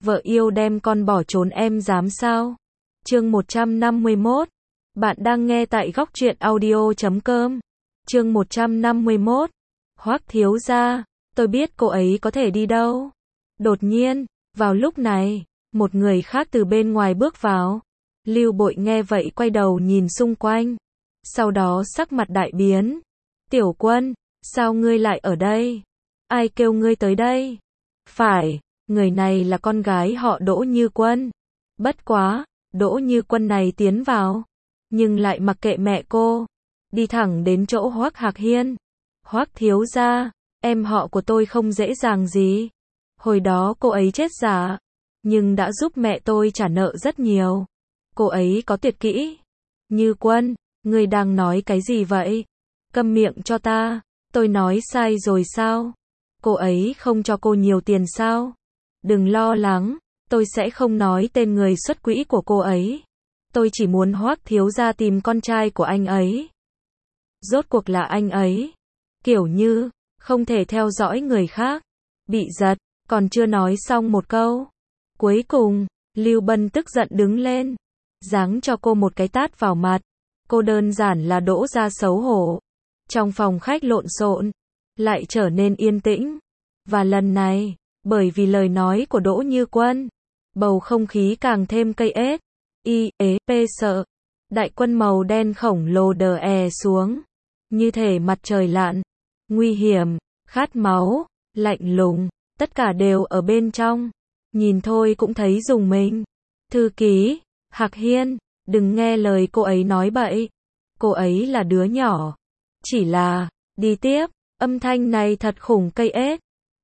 vợ yêu đem con bỏ trốn em dám sao? Chương 151. Bạn đang nghe tại góc truyện audio.com. Chương 151. Hoắc thiếu gia, tôi biết cô ấy có thể đi đâu. Đột nhiên, vào lúc này, một người khác từ bên ngoài bước vào. Lưu Bội nghe vậy quay đầu nhìn xung quanh. Sau đó sắc mặt đại biến. Tiểu Quân, sao ngươi lại ở đây? Ai kêu ngươi tới đây? Phải, người này là con gái họ Đỗ Như Quân. Bất quá, Đỗ Như Quân này tiến vào, nhưng lại mặc kệ mẹ cô, đi thẳng đến chỗ Hoắc Hạc Hiên. Hoắc thiếu gia, em họ của tôi không dễ dàng gì. Hồi đó cô ấy chết giả, nhưng đã giúp mẹ tôi trả nợ rất nhiều. Cô ấy có tuyệt kỹ. Như Quân, ngươi đang nói cái gì vậy? Câm miệng cho ta, tôi nói sai rồi sao? Cô ấy không cho cô nhiều tiền sao? Đừng lo lắng, tôi sẽ không nói tên người xuất quỹ của cô ấy. Tôi chỉ muốn Hoắc thiếu gia tìm con trai của anh ấy. Rốt cuộc là anh ấy. Kiểu như, không thể theo dõi người khác. Bị giật, còn chưa nói xong một câu. Cuối cùng, Lưu Bân tức giận đứng lên. Giáng cho cô một cái tát vào mặt. Cô đơn giản là đỗ ra xấu hổ. Trong phòng khách lộn xộn, lại trở nên yên tĩnh. Và lần này, bởi vì lời nói của Đỗ Như Quân, bầu không khí càng thêm cây ết. Sợ. Đại quân màu đen khổng lồ đè xuống. Như thể mặt trời lặn. Nguy hiểm, khát máu, lạnh lùng, tất cả đều ở bên trong. Nhìn thôi cũng thấy rùng mình. Thư ký, Hạc Hiên, đừng nghe lời cô ấy nói bậy. Cô ấy là đứa nhỏ. Chỉ là, đi tiếp, âm thanh này thật khủng cây ết.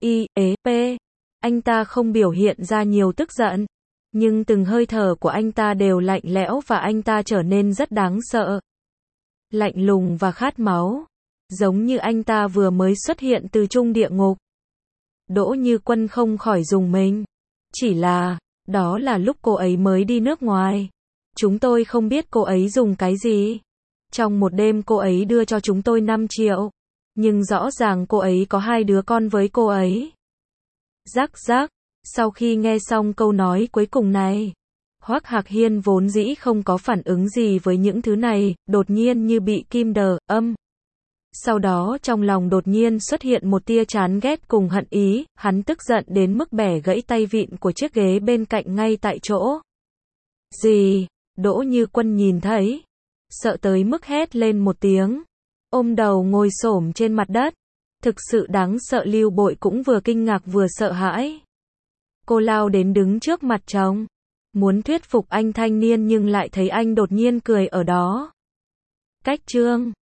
Anh ta không biểu hiện ra nhiều tức giận, nhưng từng hơi thở của anh ta đều lạnh lẽo và anh ta trở nên rất đáng sợ. Lạnh lùng và khát máu, giống như anh ta vừa mới xuất hiện từ trung địa ngục. Đỗ Như Quân không khỏi rùng mình. Chỉ là, đó là lúc cô ấy mới đi nước ngoài. Chúng tôi không biết cô ấy dùng cái gì. Trong một đêm cô ấy đưa cho chúng tôi 5 triệu. Nhưng rõ ràng cô ấy có 2 đứa con với cô ấy. Rắc rắc, sau khi nghe xong câu nói cuối cùng này, Hoắc Hạc Hiên vốn dĩ không có phản ứng gì với những thứ này, đột nhiên như bị kim đờ, âm. Sau đó trong lòng đột nhiên xuất hiện một tia chán ghét cùng hận ý, hắn tức giận đến mức bẻ gãy tay vịn của chiếc ghế bên cạnh ngay tại chỗ. Gì? Đỗ Như Quân nhìn thấy, sợ tới mức hét lên một tiếng, ôm đầu ngồi xổm trên mặt đất. Thực sự đáng sợ. Lưu Bội cũng vừa kinh ngạc vừa sợ hãi. Cô lao đến đứng trước mặt chồng, muốn thuyết phục anh thanh niên nhưng lại thấy anh đột nhiên cười ở đó. Cách chương